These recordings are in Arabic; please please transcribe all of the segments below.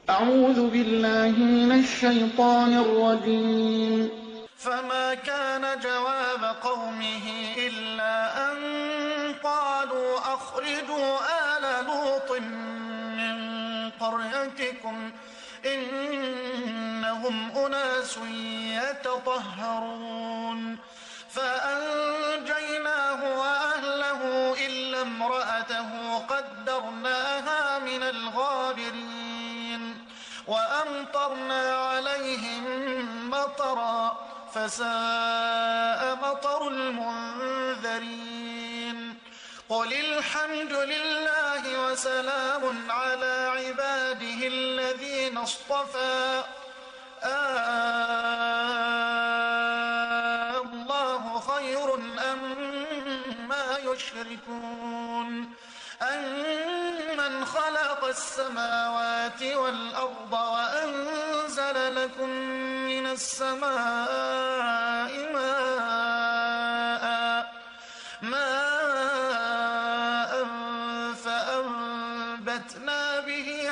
أعوذ بالله من الشيطان الرجيم. فما كان جواب قومه إلا أن قالوا أخرجوا آل لوط من قريتكم إنهم أناس يتطهرون فأنجيناه وأهله إلا امرأته قدرناها من الغابرين وأمطرنا عليهم مطرا فساء مطر المنذرين قل الحمد لله وسلام على عباده الذين اصطفى الله خير أما يشركون أمن خلق السماوات والأرض وأنزل لكم من السماء ماء فأنبتنا به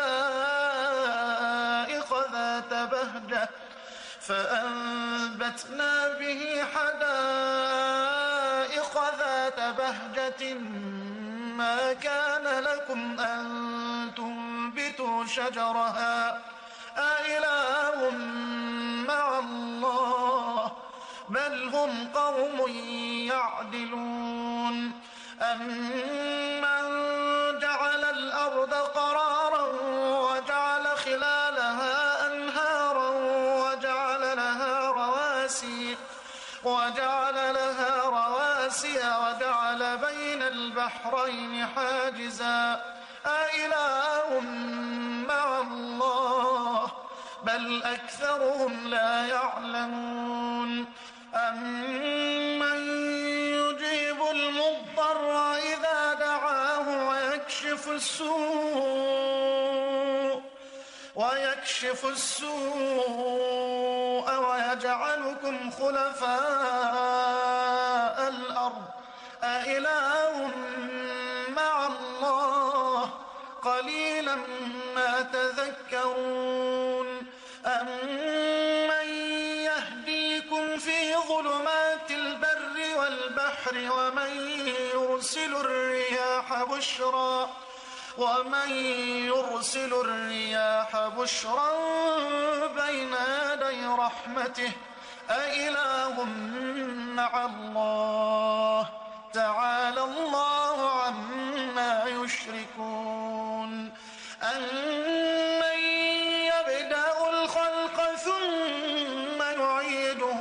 حدائق ذات بهجة ما كان لكم أن تنبتوا شجرها أإله مع الله بل هم قوم يعدلون أمن جعل الأرض قرارا وجعل خلالها أنهارا وجعل لها رواسي وجعل بين البحرين حاجزا أإله مع الله بل أكثرهم لا يعلمون أمن يجيب المضطر إذا دعاه ويكشف السوء ويجعلكم خلفاء الأرض أإله مع الله قليلا ما تذكرون أمن يهديكم في ظلمات البر والبحر ومن يرسل الرياح بشرا بين يدي رحمته أإله مع الله تعالى الله عما يشركون أمن يبدأ الخلق ثم يعيده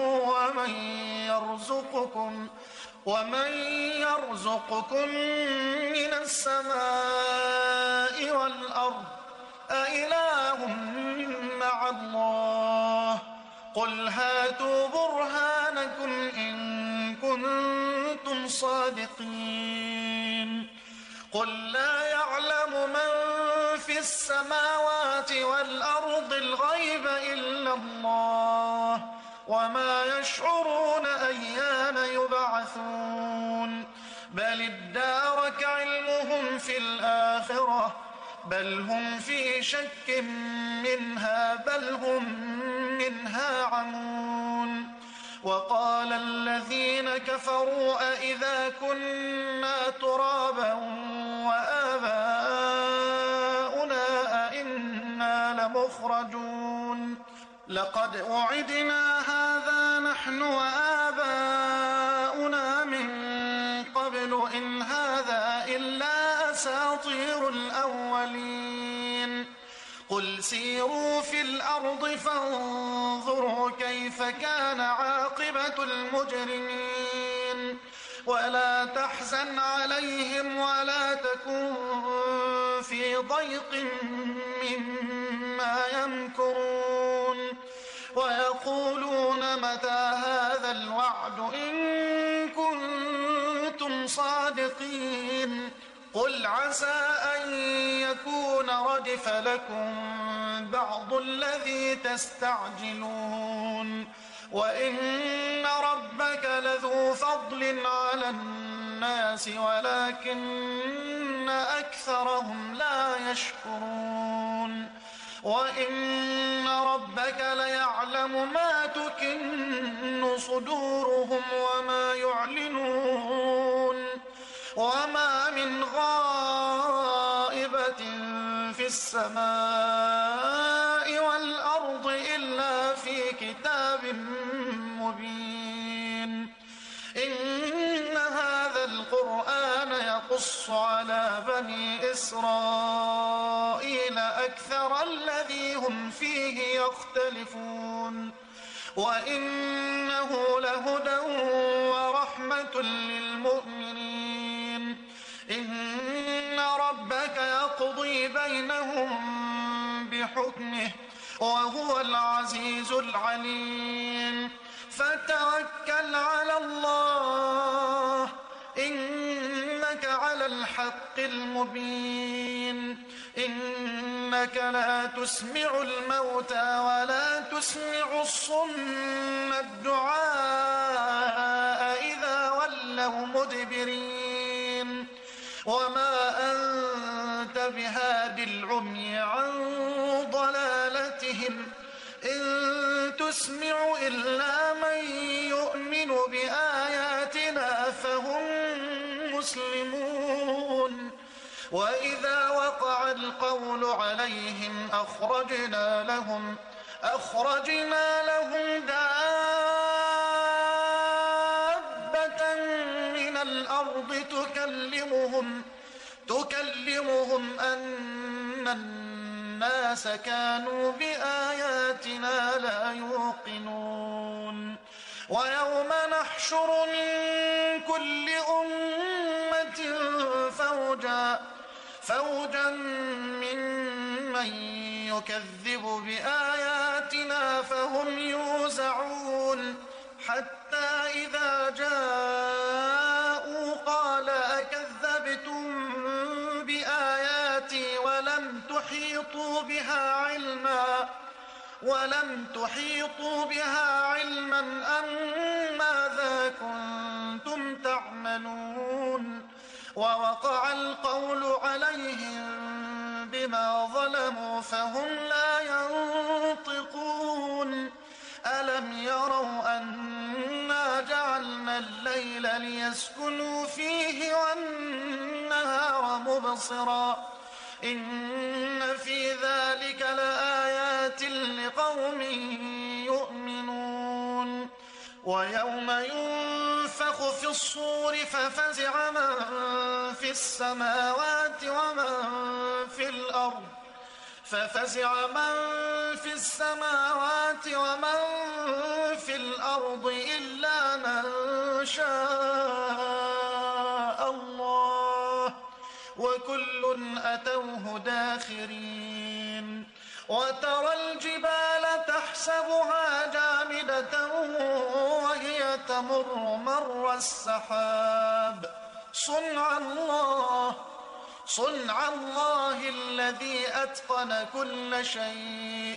ومن يرزقكم من السماء والأرض أإله مع الله قل هاتوا برهانكم إن كنتم صادقين قل لا يعلم من في السماوات والأرض الغيب إلا الله وما يشعرون أيان يبعثون بل ادارك علمهم في الآخرة بل هم في شك منها بل هم منها عمون وقال الذين كفروا أإذا كنا ترابا وآباؤنا أئنا لمخرجون لقد وعدنا هذا نحن وآباؤنا من قبل إن هذا إلا أساطير الأولين قل سيروا في الأرض فانظروا كيف كان عاقبة المجرمين ولا تحزن عليهم ولا تكن في ضيق مما يمكرون ويقولون متى هذا الوعد إن كنتم صادقين قل عسى أن يكون ردف لكم بعض الذي تستعجلون وإن ربك لذو فضل على الناس ولكن أكثرهم لا يشكرون وإن ربك ليعلم ما تكن صدورهم وما يعلنون وما من غائبة في السماء والأرض إلا في كتاب مبين إن هذا القرآن يقص على بني إسرائيل أكثر الذي هم فيه يختلفون وإنه لهدى ورحمة للمؤمنين إن ربك يقضي بينهم بحكمه وهو العزيز العليم فتوكل على الله إنك على الحق المبين إنك لا تسمع الموتى ولا تسمع الصم الدعاء إذا ولوا مدبرين وما أنت بهاد العمي عن ضلالتهم إن تسمع إلا من يؤمن بآياتنا فهم مسلمون وإذا وقع القول عليهم أخرجنا لهم دابة من الأرض تكلمهم أن الناس كانوا بآياتنا لا يوقنون ويوم نحشر من كل أمة فوجا ممن يكذب بآياتنا فهم يوزعون حتى إذا جاءوا قال أكذبتم بآياتي ولم تحيطوا بها علما أم ماذا كنتم تعملون ووقع القول عليهم بما ظلموا فهم لا ينطقون ألم يروا أنا جعلنا الليل ليسكنوا فيه والنهار مبصرا إن في ذلك لآيات لقوم يؤمنون ويوم ينفخ في الصور ففزع من في السماوات ومن في الأرض إلا من شاء الله وكل أتوه داخرين وترى الجبال تحسبها جامدة وهي تمر مر السحاب صنع الله الذي أتقن كل شيء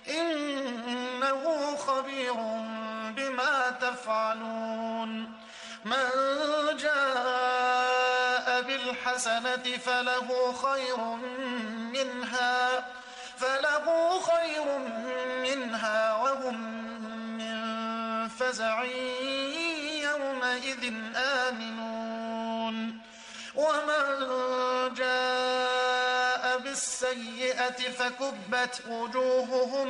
إنه خبير بما تفعلون من جاء بالحسنة فله خير منها وهم من فزع يومئذ آمنون ومن جاء بالسيئة فكبت وجوههم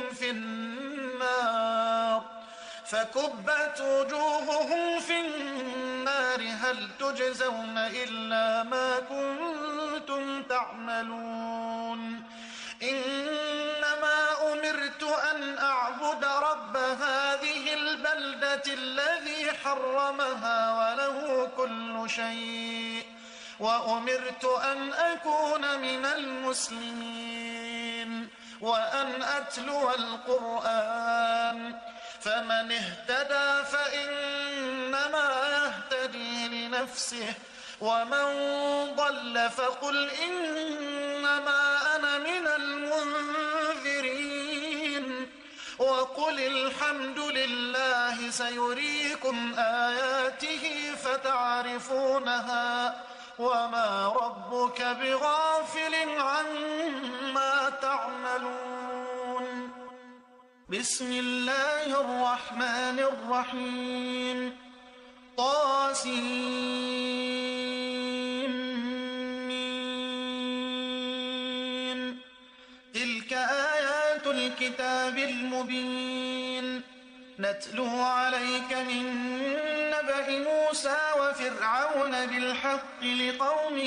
في النار هل تجزون إلا ما كنتم تعملون إنما أمرت أن أعبد رب هذه البلدة الذي حرمها وله كل شيء وأمرت أن أكون من المسلمين وأن أتلو القرآن فمن اهتدى فإنما يهتدي لنفسه ومن ضل فقل إنما أنا من المنذرين وقل الحمد لله سيريكم آياته فتعرفونها وما ربك بغافل عما تعملون بسم الله الرحمن الرحيم طاسين. تلك آيات الكتاب المبين نتلو عليك من نبأ موسى وفرعون بالحق لقوم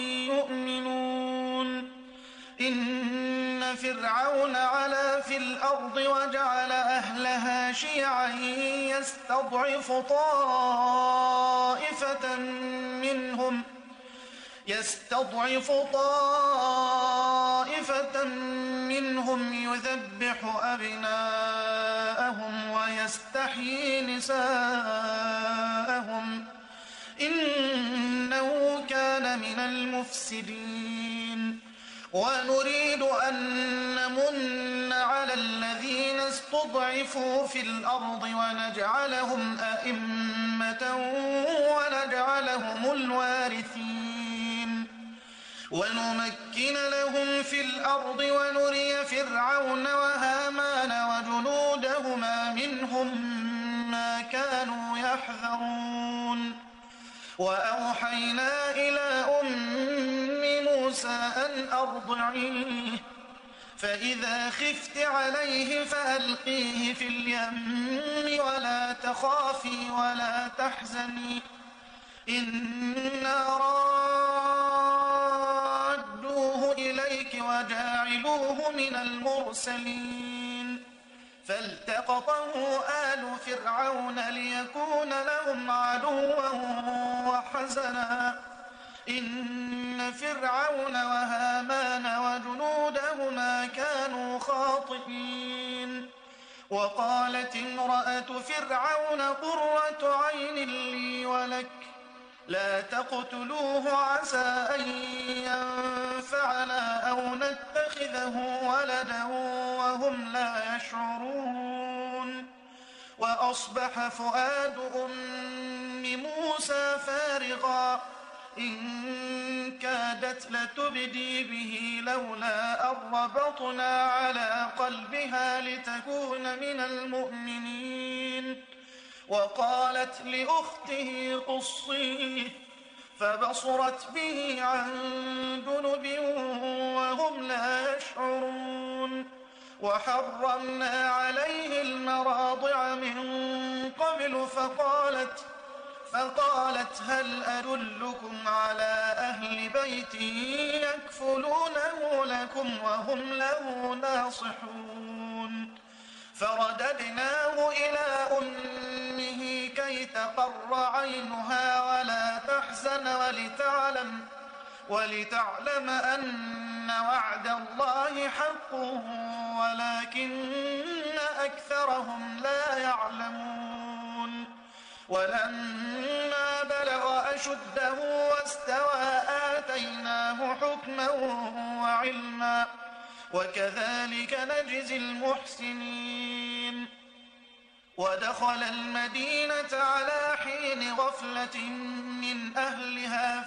يؤمنون. إن فرعون علا في الأرض وجعل أهلها شيعا يستضعف طائفة منهم يذبح أبناءهم ويستحيي نساءهم إنه كان من المفسدين. ونريد أن نمن على الذين استضعفوا في الأرض ونجعلهم أئمة ونجعلهم الوارثين ونمكن لهم في الأرض ونري فرعون وهامان وجنودهما منهم ما كانوا يحذرون. وأوحينا إلى موسى أن أرضعيه فإذا خفت عليه فألقيه في اليم ولا تخافي ولا تحزني إنا رادوه إليك وجاعلوه من المرسلين. فالتقطه آل فرعون ليكون لهم عدوا وحزنا إن فرعون وهامان وجنودهما كانوا خاطئين. وقالت امرأة فرعون قرة عين لي ولك لا تقتلوه عسى أن ينفعنا أو نتخذه ولدا وهم لا يشعرون. وأصبح فؤاد أم موسى فارغا إن كادت لتبدي به لولا أن ربطنا على قلبها لتكون من المؤمنين. وقالت لأخته قصيه فبصرت به عن جنب وهم لا يشعرون. وحرمنا عليه المراضع من قبل فقالت هل أدلكم على أهل بيت يكفلونه لكم وهم له ناصحون. فرددناه إلى أمه كي تقر عينها ولا تحزن ولتعلم أن وعد الله حق ولكن أكثرهم لا يعلمون. ولما بلغ أشده واستوى آتيناه حكما وعلما وكذلك نجزي المحسنين. ودخل المدينة على حين غفلة من أهلها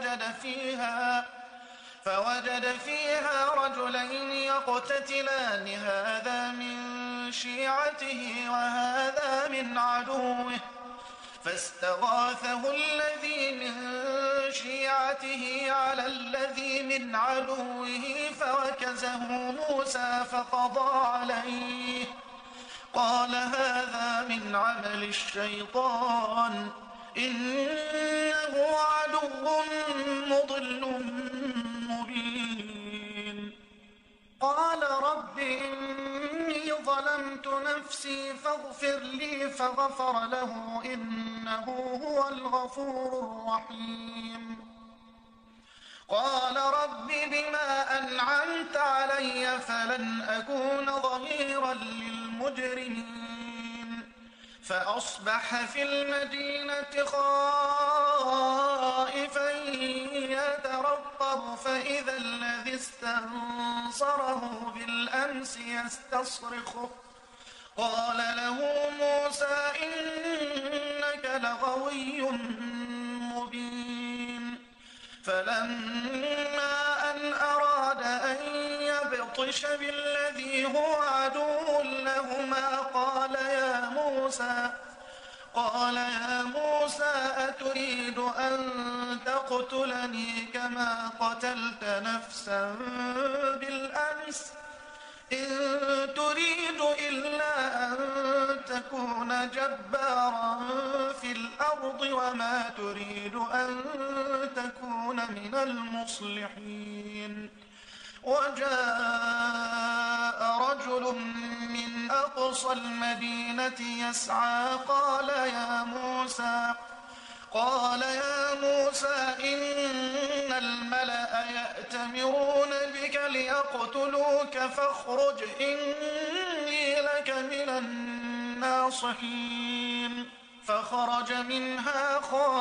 فوجد فيها رجلين يقتتلان هذا من شيعته وهذا من عدوه فاستغاثه الذي من شيعته على الذي من عدوه فوكزه موسى فقضى عليه قال هذا من عمل الشيطان إنه عدو مضل مبين. قال رب إني ظلمت نفسي فاغفر لي فغفر له إنه هو الغفور الرحيم. قال رب بما أنعمت علي فلن أكون ظهيرا للمجرمين. فأصبح في المدينة خائفا يترقب فإذا الذي استنصره بالأمس يستصرخه قال له موسى إنك لغوي مبين. فلما أن أراد أن يبطش بالذي هو عدو لهما قال يا موسى أتريد أن تقتلني كما قتلت نفسا بالأمس إن تريد إلا أن تكون جبارا في الأرض وما تريد أن تكون من المصلحين وجاء رجل من أقصى المدينة يسعى قال يا موسى إن الملأ يأتمرون بك ليقتلوك فاخرج إني لك من الناصحين فخرج منها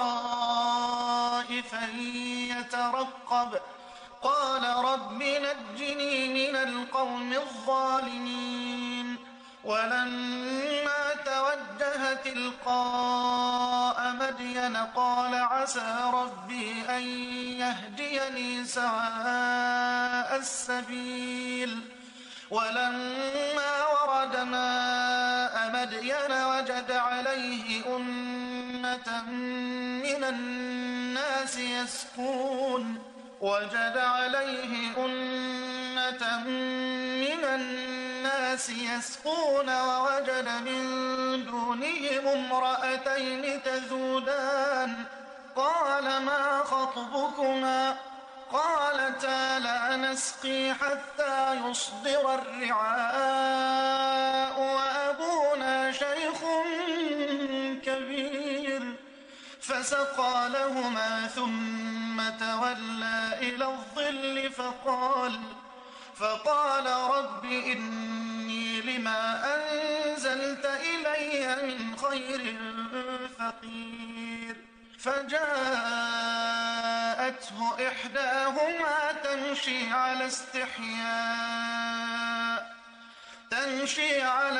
خائفا يترقب قال رب نجني من القوم الظالمين ولما توجه تلقاء مدين قال عسى ربي أن يهديني سواء السبيل ولما ورد ماء مدين وجد عليه أمة من الناس يسقون ووجد من دونهم امرأتين تذودان قال ما خطبكما قالتا لا نسقي حتى يصدر الرعاء وأبونا شيخ كبير فسقى لهما ثم تولى إلى الظل فقال رب إني لما أنزلت إلي من خير فقير فجاءته إحداهما تمشي على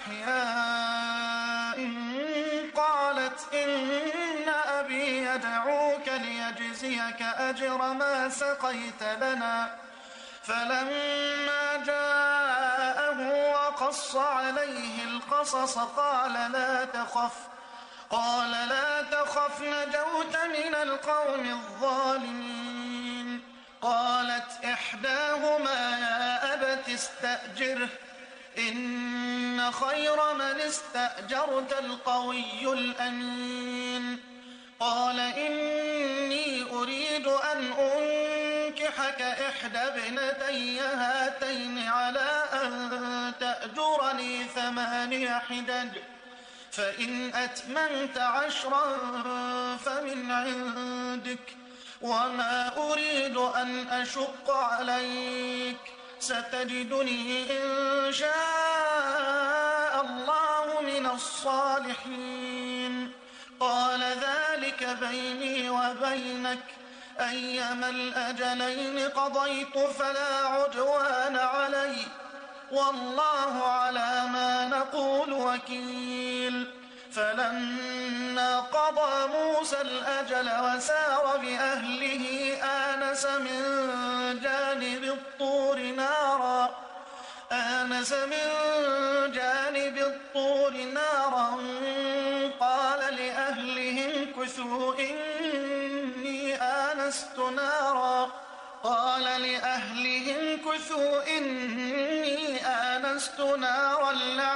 استحياء قالت إن أبي يدعوك ليجزيك أجر ما سقيت لنا فلما جاءه وقص عليه القصص قال لا تخف نجوت من القوم الظالمين قالت إحداهما يا أبت استأجره إن خير من استأجرت القوي الأمين قال إني أريد أن أنكحك إحدى ابنتي هاتين على أن تأجرني 8 حجج فإن أتممت 10 فمن عندك وما أريد أن أشق عليك ستجدني إن شاء الله من الصالحين قال ذلك بيني وبينك أيما الأجلين قضيت فلا عدوان علي والله على ما نقول وكيل فلما قضى موسى الأجل وسار بأهله آنس من جانب الطور نارا قال لأهلهم كثوا إني آنست نارا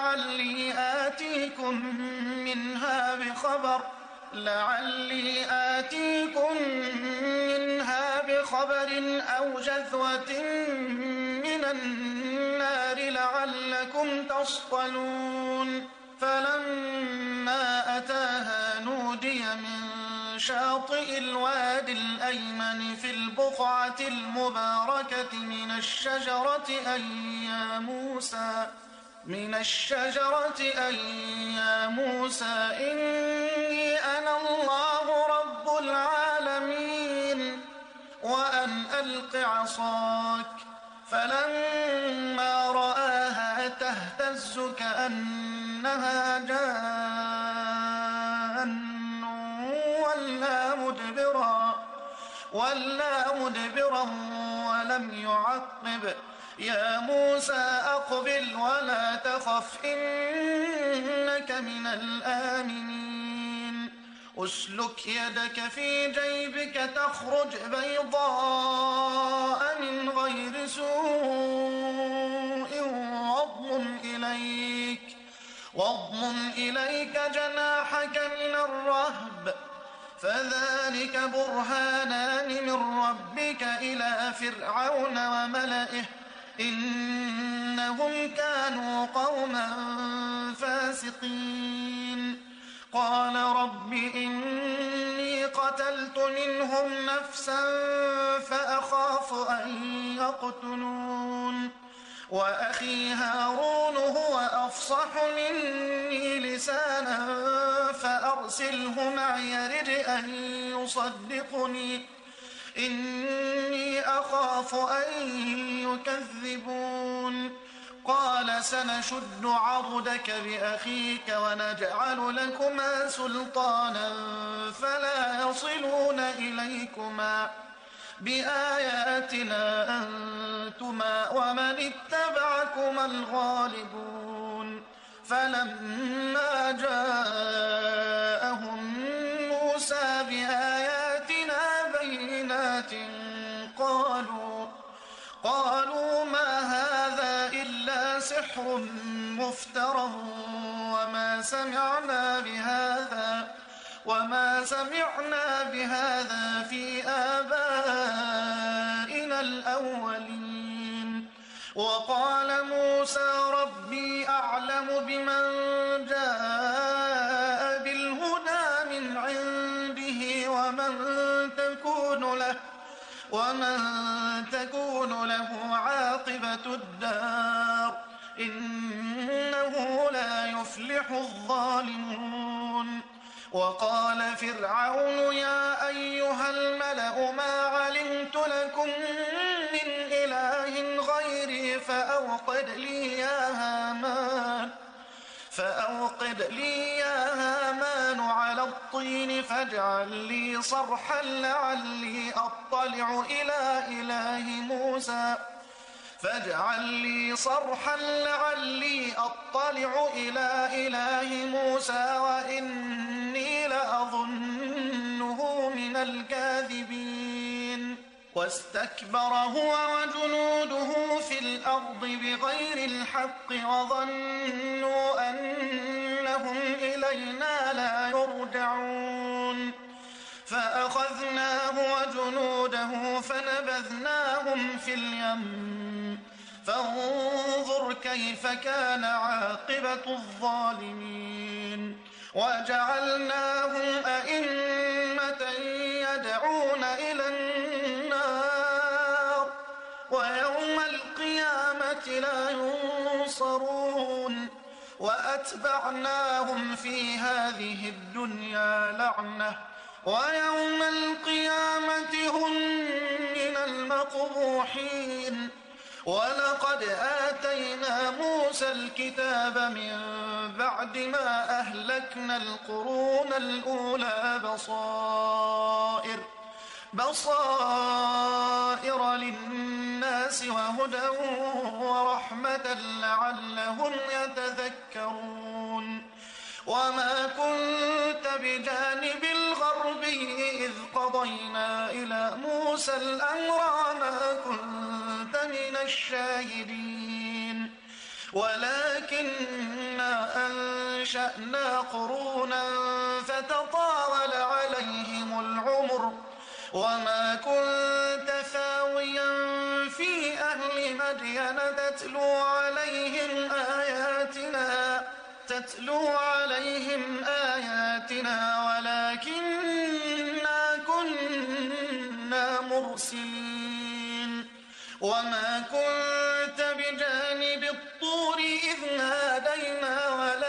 لعلي آتيكم منها بخبر أو جذوة من النار لعلكم تصطلون فلما أتاها نودي من شاطئ الوادي الأيمن في البقعة المباركة من الشجرة أن يا موسى إني أنا الله رب العالمين وأن ألق عصاك فلما رآها تهتز كأنها جان ولا مدبرا ولم يعقب يا موسى أقبل ولا تخف إنك إنك من الآمنين أسلك يدك في جيبك تخرج بيضاء من غير سوء واضمم إليك جناحك من الرهب فذلك برهانان من ربك إلى فرعون وملئه إنهم كانوا قوما فاسقين قال رب إني قتلت منهم نفسا فأخاف أن يقتلون وأخي هارون هو أفصح مني لسانا فأرسله معي يرد أن يصدقني إني أخاف أن يكذبون قال سنشد عضدك بأخيك ونجعل لكما سلطانا فلا يصلون إليكما بآياتنا أنتما ومن اتبعكما الغالبون فلما جاءهم موسى بآياتنا بينات قالوا ما هذا إلا سحر مفترى وما سمعنا بهذا في آبائنا الأولين وقال موسى ربي أعلم بمن جاء بالهدى من عنده ومن تكون له عاقبة الدار إنه لا يفلح الظالمون وقال فرعون يا أيها الملأ ما علمت لكم من إله غيري فأوقد لي يا هامان على الطين فاجعل لي صرحا لعلي أطلع إلى إله موسى وإني لأظنه من الكاذبين واستكبر هو وجنوده في الأرض بغير الحق وظنوا أنهم إلينا لا يرجعون فأخذناه وجنوده فنبذناهم في اليم فانظر كيف كان عاقبة الظالمين وجعلناهم أئمة يدعون إلى النار ويوم القيامة لا ينصرون وأتبعناهم في هذه الدنيا لعنة ويوم القيامة هم من المقبوحين ولقد آتينا موسى الكتاب من بعد ما أهلكنا القرون الأولى بصائر للناس وهدى ورحمة لعلهم يتذكرون وما كنت بجانب الغربي إذ قضينا إلى موسى الأمر وما كنت من الشاهدين ولكننا أنشأنا قرونا فتطاول عليهم العمر وما كنت ثاويا في أهل مدين تتلو عليهم آياتنا ولكننا كنا مرسلين وما كنت بجانب الطور إذ نادينا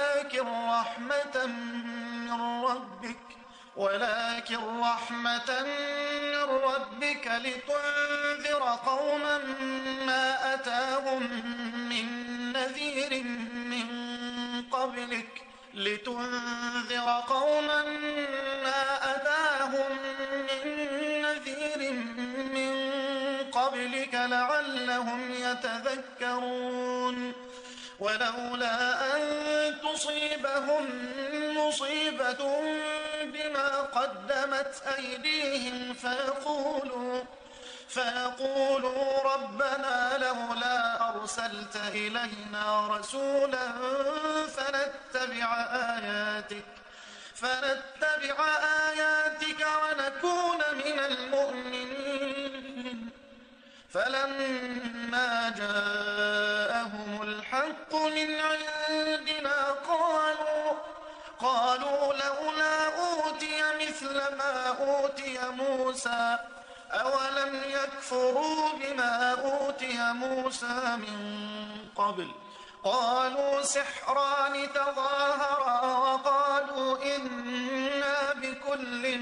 ولكن رحمة من ربك لتنذر قوما ما أتاهم من نذير من قبلك لعلهم يتذكرون ولولا أن تصيبهم مصيبة بما قدمت أيديهم فيقولوا ربنا لولا أرسلت إلينا رسولا فنتبع آياتك ونكون من المؤمنين. فلما جاءهم الحق من عندنا قالوا لولا أوتي مثل ما أوتي موسى أولم يكفروا بما أوتي موسى من قبل. قالوا سحران تظاهرا وقالوا إنا بكل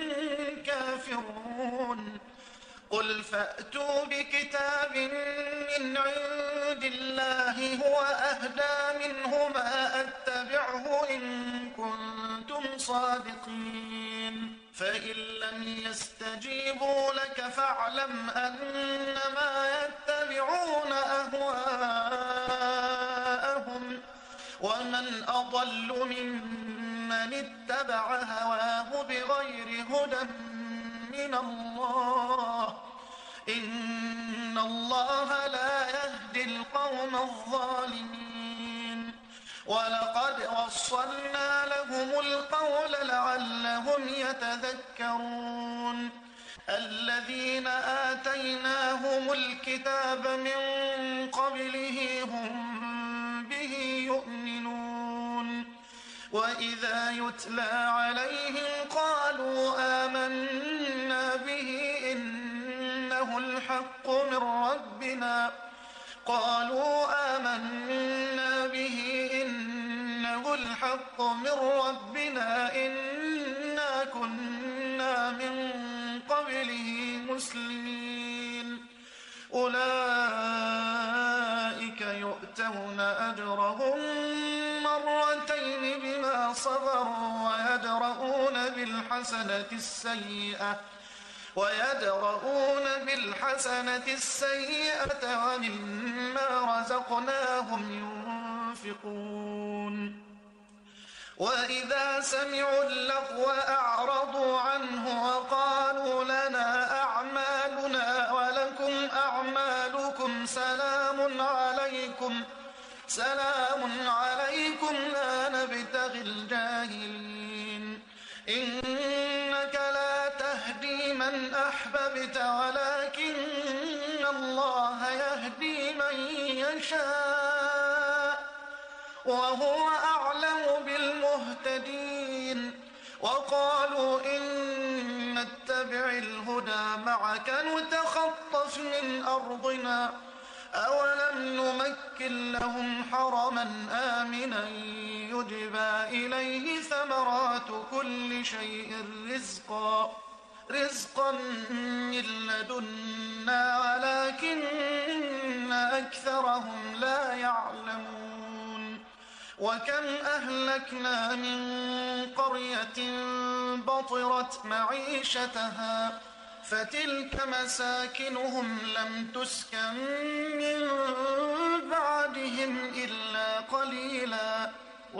كافرون. قل فأتوا بكتاب من عند الله هو أهدى منهما أتبعه إن كنتم صادقين. فإن لم يستجيبوا لك فاعلم أنما يتبعون أهواءهم ومن أضل ممن اتبع هواه بغير هدى من الله إن الله لا يهدي القوم الظالمين. ولقد وصلنا لهم القول لعلهم يتذكرون. الذين آتيناهم الكتاب من قبله هم به يؤمنون. وإذا يتلى عليهم قالوا آمنا به إنه الحق من ربنا إنا كنا من قبله مسلمين. أولئك يؤتون أجرهم مرتين بما صبروا ويدرؤون بالحسنة السيئة ومما رزقناهم ينفقون. وإذا سمعوا اللغو أعرضوا عنه وقالوا لنا أعمالنا ولكم أعمالكم سلام عليكم لا نبتغي الجاهلين. إنك لا تهدي من أحببت ولكن الله يهدي من يشاء وهو أعلم بالمهتدين. وقالوا إن نتبع الهدى معك نتخطف من أرضنا أولم نمكن لهم حرما آمنا يجبى إليه ثمرات كل شيء رزقا من لدنا ولكن أكثرهم لا يعلمون. وكم أهلكنا من قرية بطرت معيشتها فتلك مساكنهم لم تسكن من بعدهم إلا قليلا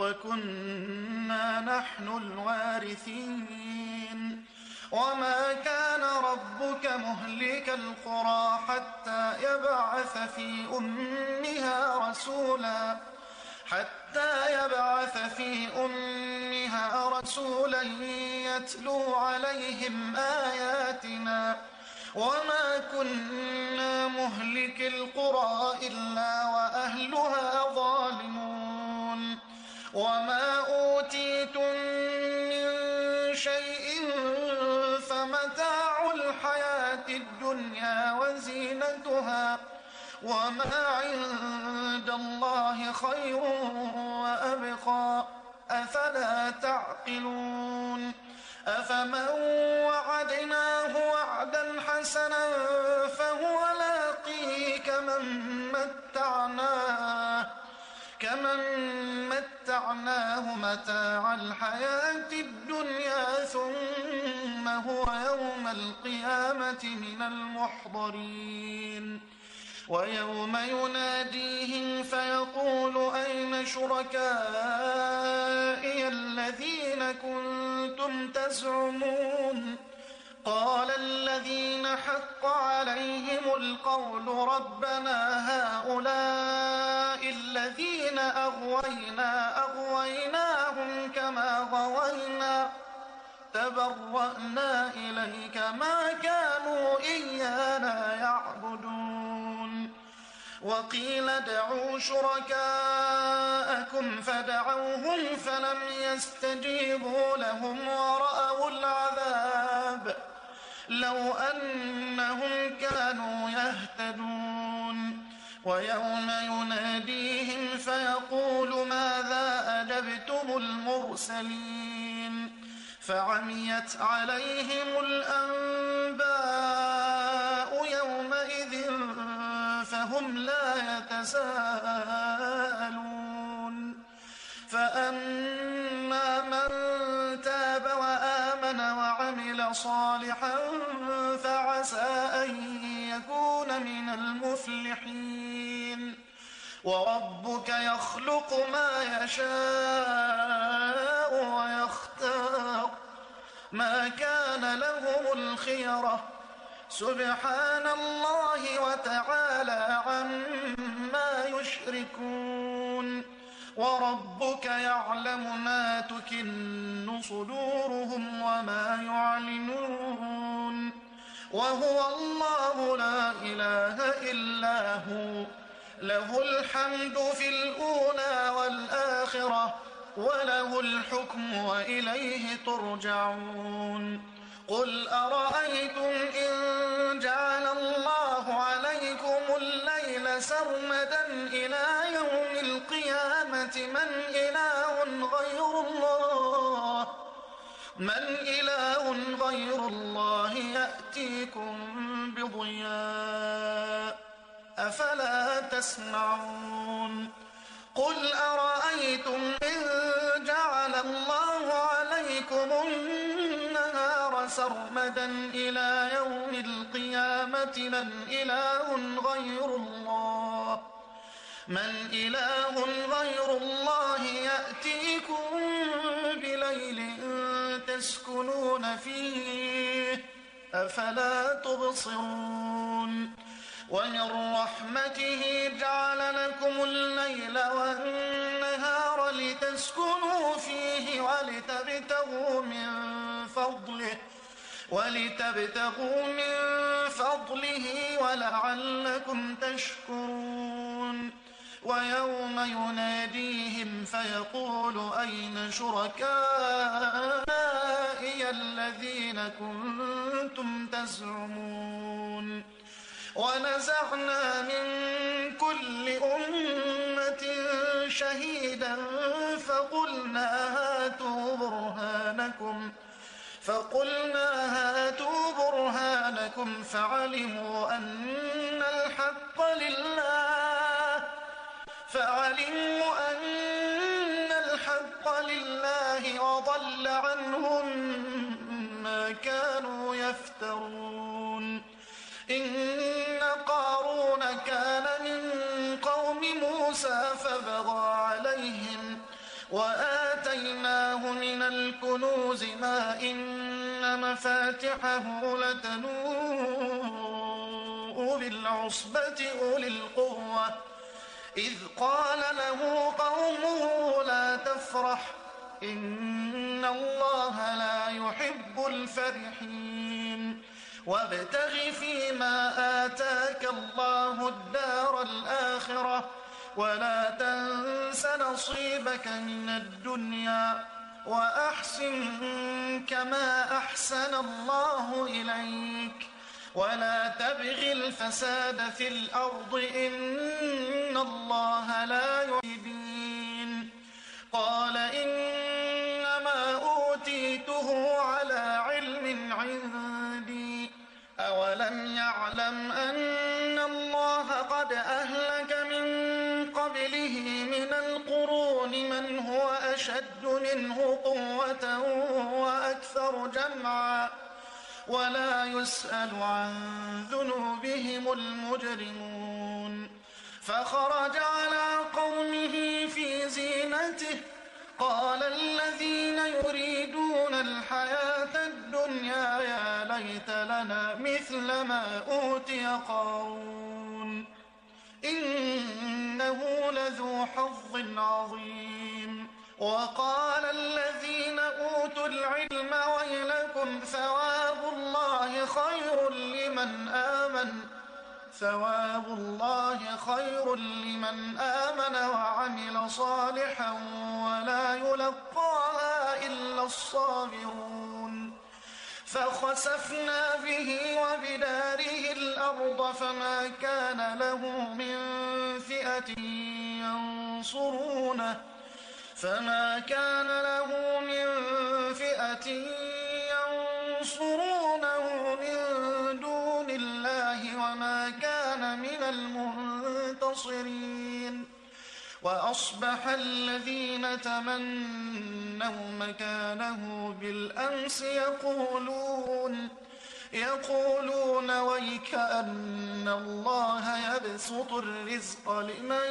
وكنا نحن الوارثين. وما كان ربك مهلك القرى حتى يبعث في أمها رسولا يتلو عليهم آياتنا وما كنا مهلك القرى إلا وأهلها ظالمون. وما أوتيتم من شيء فمتاع الحياة الدنيا وزينتها وما عند الله خير وأبقى أفلا تعقلون. أفمن وعدناه وعدا حسنا فهو لاقيه كمن متعناه متاع الحياة الدنيا ثم هو يوم القيامة من المحضرين. ويوم يناديهم فيقول أين شركائي الذين كنتم تزعمون قال الذين حق عليهم القول ربنا هؤلاء الذين أغويناهم كما غوينا تبرأنا إليك ما كانوا إيانا يعبدون وقيل ادعوا شركاءكم فدعوهم فلم يستجيبوا لهم ورأوا العذاب لو أنهم كانوا يهتدون ويوم يناديهم فيقول ماذا أجبتم المرسلين فعميت عليهم الأنباء يومئذ فهم لا يتساءلون فأما من تاب وآمن وعمل صالحا فعسى أن يكون من المفلحين وربك يخلق ما يشاء ويختار ما كان لهم الخيرة سبحان الله وتعالى عما يشركون وربك يعلم ما تكن صدورهم وما يعلنون وهو الله لا إله إلا هو له الحمد في الأولى والآخرة وله الحكم وإليه ترجعون قل أرأيتم إن جعل الله عليكم الليل سرمدا إلى يوم القيامة من إله غير الله يأتيكم بضياء أفلا تسمعون قل أرأيتم إن جعل الله عليكم النهار سرمدا إلى يوم القيامة من إله غير الله يأتيكم بليل تسكنون فيه أفلا تبصرون ومن رحمته جعل لكم الليل والنهار لتسكنوا فيه ولتبتغوا من فضله ولعلكم تشكرون ويوم يناديهم فيقول أين شركائي الذين كنتم تزعمون ونزعنا من كل أمة شهيدا فقلنا هاتوا برهانكم فعلموا أن الحق لله وضل عنهم ما كانوا يفترون إن قارون كان من قوم موسى فبغى عليهم وآتيناه من الكنوز ما إن مفاتحه لتنوء بالعصبة أولي القوة إذ قال له قومه لا تفرح إن الله لا يحب الفرحين وابتغ فيما آتاك الله الدار الآخرة ولا تنس نصيبك من الدنيا وأحسن كما أحسن الله إليك ولا تبغ الفساد في الأرض إن الله لا يحب قال إنما أوتيته على علم عندي أولم يعلم أن الله قد أهلك من قبله من القرون من هو أشد منه قوة وأكثر جمعا ولا يسأل عن ذنوبهم المجرمون فخرج على قومه في زينته قال الذين يريدون الحياة الدنيا يا ليت لنا مثل ما أوتي قارون إنه لذو حظ عظيم وقال الذين أوتوا العلم ويلكم ثواب الله خير لمن آمن وعمل صالحا ولا يلقاها إلا الصابرون فخسفنا به وبداره الأرض فما كان له من فئة ينصرونه من دون الله وما كان من المنتصرين وأصبح الذين تمنوا مكانه بالأمس يقولون ويكأن الله يبسط الرزق لمن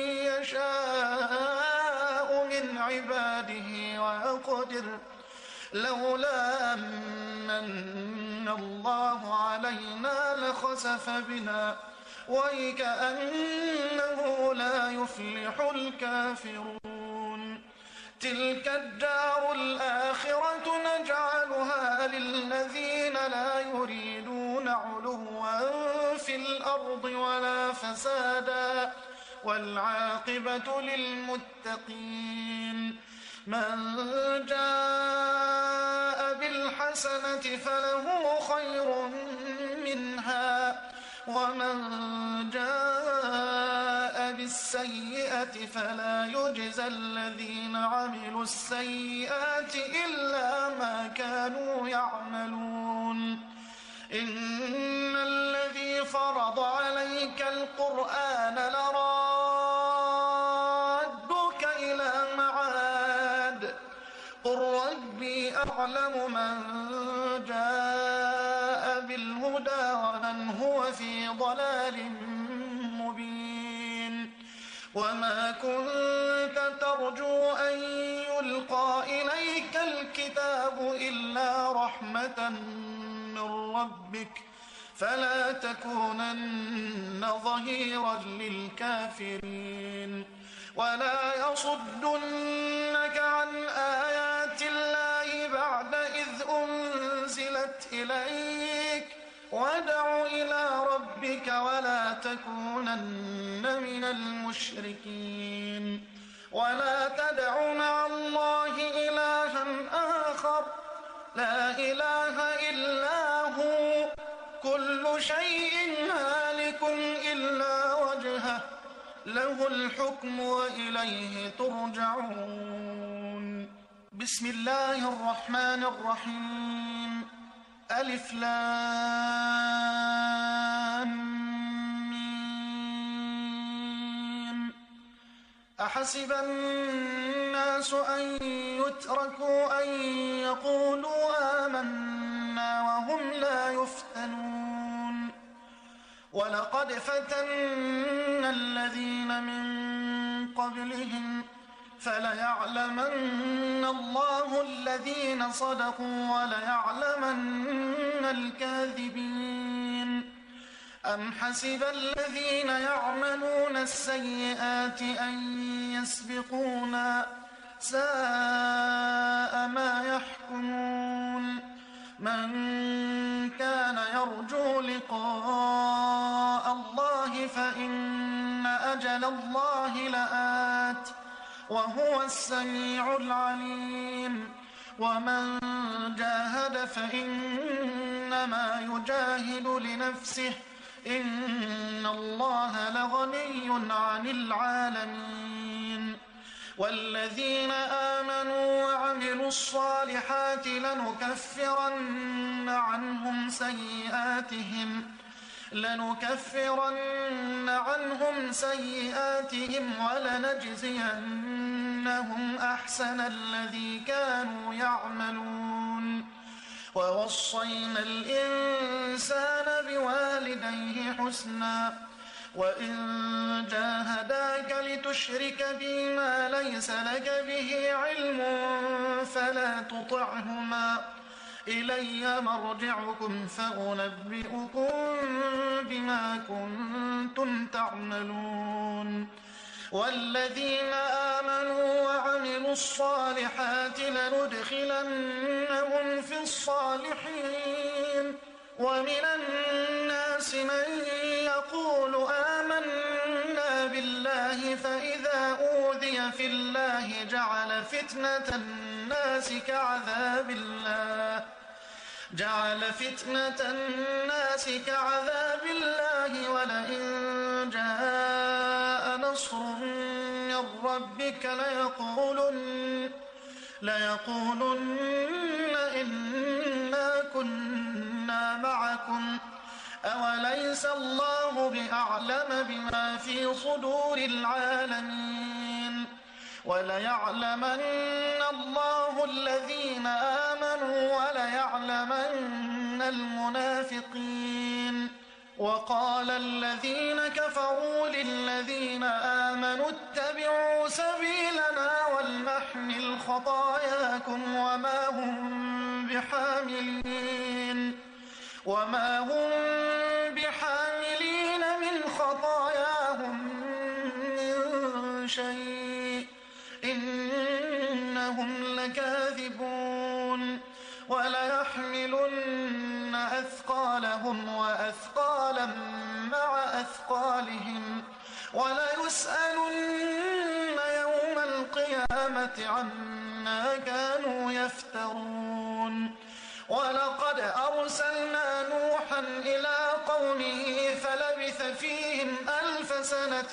يشاء من عباده ويقدر لولا أمن الله علينا لخسف بنا ويكأنه لا يفلح الكافرون تلك الدار الآخرة نجعلها للذين لا يريدون علوا في الأرض ولا فسادا والعاقبة للمتقين من جاء بالحسنة فله خير منها ومن جاء بالسيئة فلا يجزى الذين عملوا السيئات إلا ما كانوا يعملون إن الذي فرض عليك القرآن لرادك إلى معاد قل ربي أعلم من جاء بالهدى ومن هو في ضلال مبين وما كنت ترجو أن يلقى إليك الكتاب إلا رحمة من ربك فلا تكونن ظهيرا للكافرين ولا يصدنك عن آيات الله بعد إذ أنزلت إليك وادع إلى ربك ولا تكونن من المشركين ولا تدع مع الله إلها آخر لا إله إلا هو كل شيء هالك إلا وجهه له الحكم وإليه ترجعون بسم الله الرحمن الرحيم ألف لام ميم أحسب الناس أن يتركوا أن يقولوا آمنا وهم لا يفتنون ولقد فتنا الذين من قبلهم فليعلمن الله الذين صدقوا وليعلمن الكاذبين أم حسب الذين يعملون السيئات أن يسبقونا ساء ما يحكمون من كان يرجو لقاء الله فإن أجل الله لآت وهو السميع العليم ومن جاهد فإنما يجاهد لنفسه إن الله لغني عن العالمين والذين آمنوا وعملوا الصالحات لنكفرن عنهم سيئاتهم ولنجزينهم أحسن الذي كانوا يعملون ووصينا الإنسان بوالديه حسنا وإن جاهداك لتشرك بي ما ليس لك به علم فلا تطعهما إلي مرجعكم فأنبئكم بما كنتم تعملون والذين آمنوا وعملوا الصالحات لندخلنهم في الصالحين ومن الناس من يقول آمنا بالله فإذا أوذي في الله جعل فتنة الناس كعذاب الله ولئن جاء نصر من ربك ليقولن إنا كنا معكم أوليس الله بأعلم بما في صدور العالمين وليعلمن الله الذين آمنوا وليعلمن المنافقين وقال الذين كفروا للذين آمنوا اتبعوا سبيلنا ولنحمل خطاياكم وما هم بحاملين من خطاياهم من شيء إنهم لكاذبون وليحملن أثقالهم وأثقالا مع أثقالهم وليسألن يوم القيامة عما كانوا يفترون ولقد أرسلنا نوحا إلى قومه فلبث فيهم ألف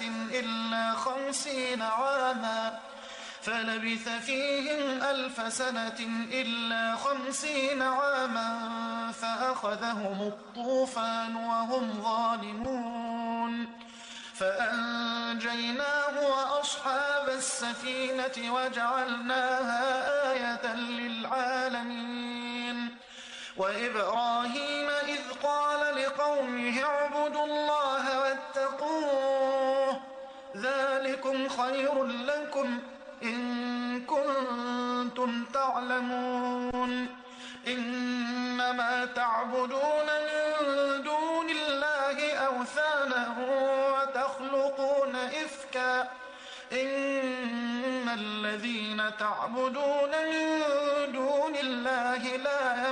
سنة إلا 50 عاما فأخذهم الطوفان وهم ظالمون فأنجيناه وأصحاب السفينة وجعلناها آية للعالمين وإبراهيم إذ قال لقومه اعبدوا الله واتقوه ذلكم خير لكم إن كنتم تعلمون إنما تعبدون من دون الله أوثانا وتخلقون إفكا إن الذين تعبدون من دون الله لا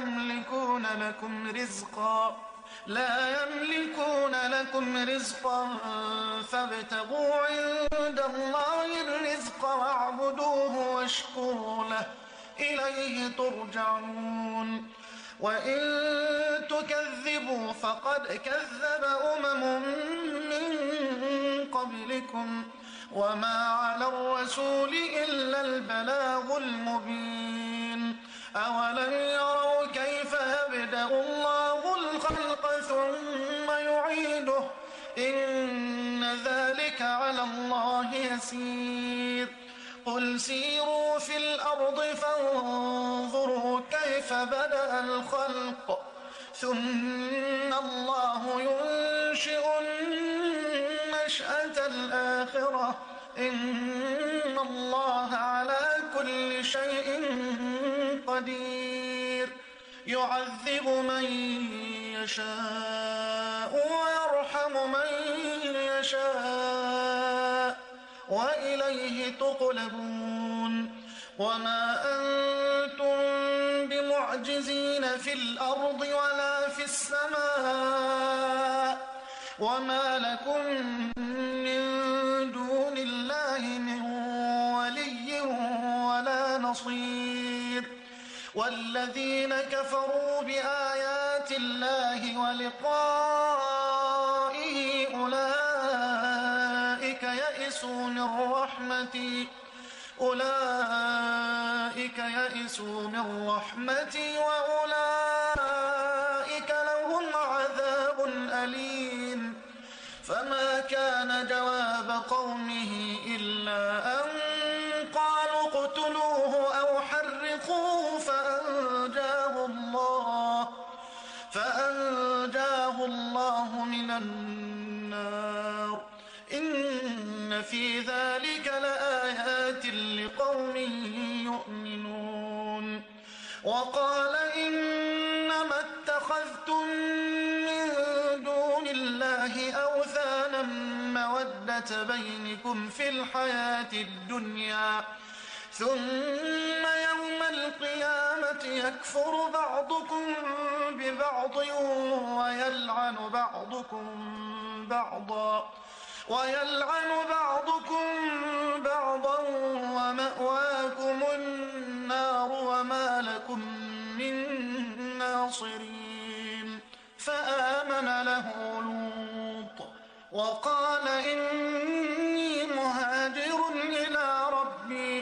يملكون لكم رزقا فابتغوا عند الله الرزق واعبدوه واشكروا له إليه ترجعون وإن تكذبوا فقد كذب أمم من قبلكم وما على الرسول إلا البلاغ المبين أولم يروا كيف يبدأ الله الخلق ثم يعيده إن ذلك على الله يسير قل سيروا في الأرض فانظروا كيف بدأ الخلق ثم الله ينشئ النشأة الآخرة إن الله على كل شيء قدير يعذب من يشاء ويرحم من يشاء وإليه تقلبون وما أنتم بمعجزين في الأرض ولا في السماء وما لكم من دون الله من ولي ولا نصير والذين كفروا بآيات الله ولقائه أولئك يئسوا من رحمتي وأولئك لهم عذاب أليم فما كان جواب قومه إلا أن قالوا اقتلوه أو حرقوه فأنجاه الله لقوم يؤمنون وقال إنما اتخذتم من دون الله أوثانا مودة بينكم في الحياة الدنيا ثم يوم القيامة يكفر بعضكم ببعض ويلعن بعضكم بعضا ومأواكم النار وما لكم من ناصرين فآمن له لوط وقال إني مهاجر إلى ربي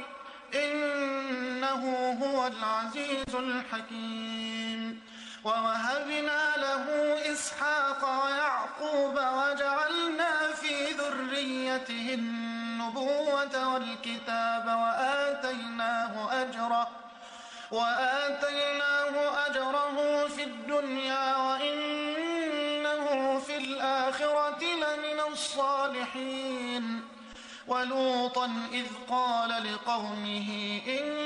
إنه هو العزيز الحكيم ووهبنا له إسحاق ويعقوب وجعلنا في ذريته النبوة والكتاب وآتيناه أجره في الدنيا وإنه في الآخرة لمن الصالحين ولوطا إذ قال لقومه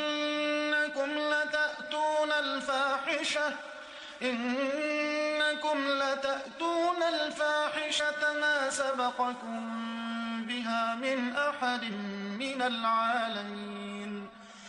إنكم لتأتون الفاحشة ما سبقكم بها من أحد من العالمين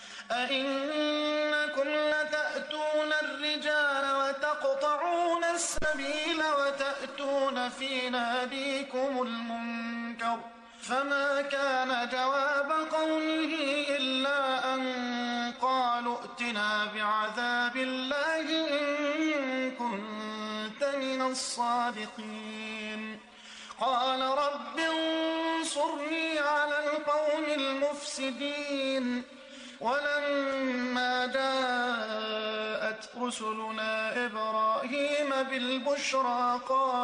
أئنكم لتأتون الرجال وتقطعون السبيل وتأتون في ناديكم المنكر فما كان جواب قومه إلا أن قالوا ائتنا بعذاب الله إن كنت من الصادقين قال رب انصرني على القوم المفسدين ولما جاءت رسلنا إبراهيم بالبشرى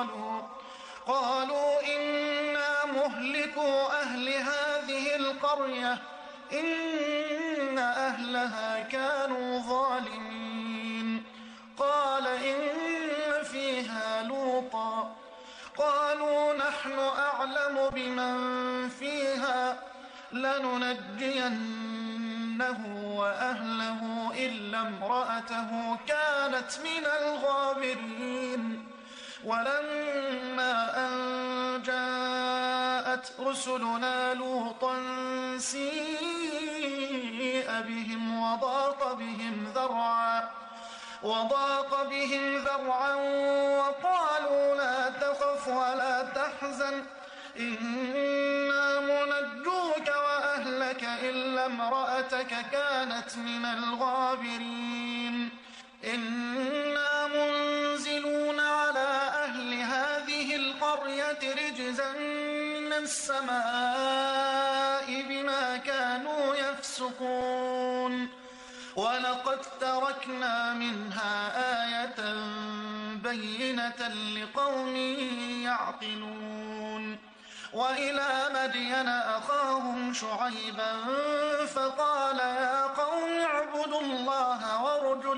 قالوا إنا مهلكوا أهل هذه القرية إن أهلها كانوا ظالمين قال إن فيها لوطا قالوا نحن أعلم بمن فيها لننجينه وأهله إلا امرأته كانت من الغابرين ولما أن جاءت رسلنا لوطا سيء بهم وضاق بهم ذرعا وقالوا لا تخف ولا تحزن إنا منجوك وأهلك إلا امرأتك كانت من الغابرين إنا منزلون على أهل هذه القرية رجزا من السماء بما كانوا يفسقون ولقد تركنا منها آية بينة لقوم يعقلون وإلى مدين أخاهم شعيبا فقال يا قوم اعبدوا الله وارجوا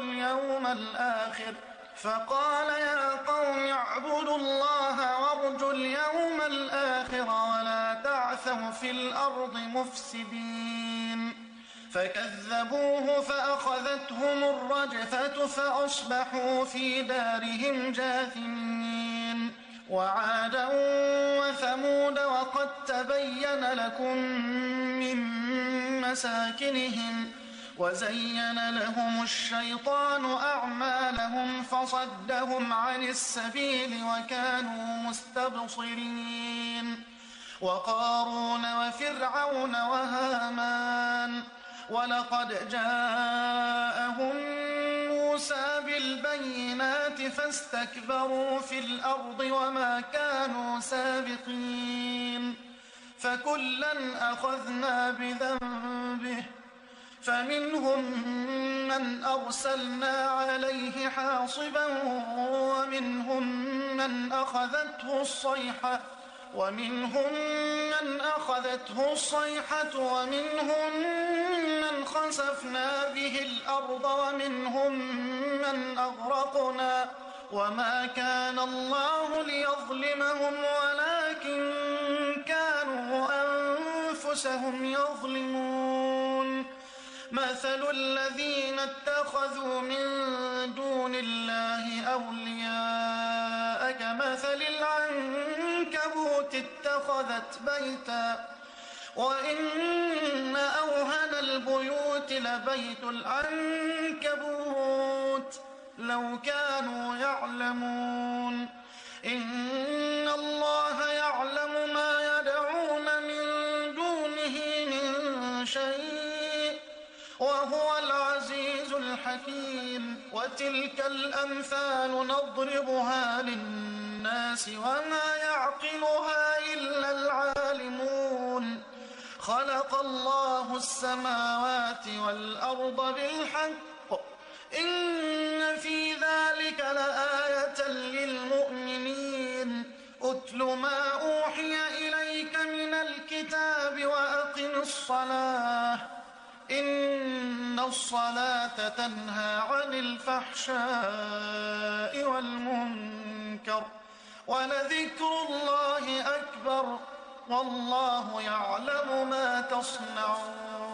اليوم الآخر ولا تعثوا في الأرض مفسدين فكذبوه فأخذتهم الرجفة فأصبحوا في دارهم جاثمين وعادا وثمود وقد تبين لكم من مساكنهم وزين لهم الشيطان أعمالهم فصدهم عن السبيل وكانوا مستبصرين وقارون وفرعون وهامان ولقد جاءهم موسى بالبينات فاستكبروا في الأرض وما كانوا سابقين فكلا أخذنا بذنبه فمنهم من أرسلنا عليه حاصبا ومنهم من أخذته الصيحة ومنهم من خسفنا به الأرض ومنهم من أغرقنا وما كان الله ليظلمهم ولكن كانوا أنفسهم يظلمون مثل الذين اتخذوا من دون الله أولياء كمثل العنكبوت اتخذت بيتا وإن أوهن البيوت لبيت العنكبوت لو كانوا يعلمون إن الله يعلم ما يدعون من دونه من شيء وهو العزيز الحكيم وتلك الأمثال نضربها للناس وما يعقلها إلا العالمون خلق الله السماوات والأرض بالحق إن في ذلك لآية للمؤمنين أتل ما أوحي إليك من الكتاب وأقم الصلاة إن الصلاة تنهى عن الفحشاء والمنكر ولذكر الله أكبر والله يعلم ما تصنعون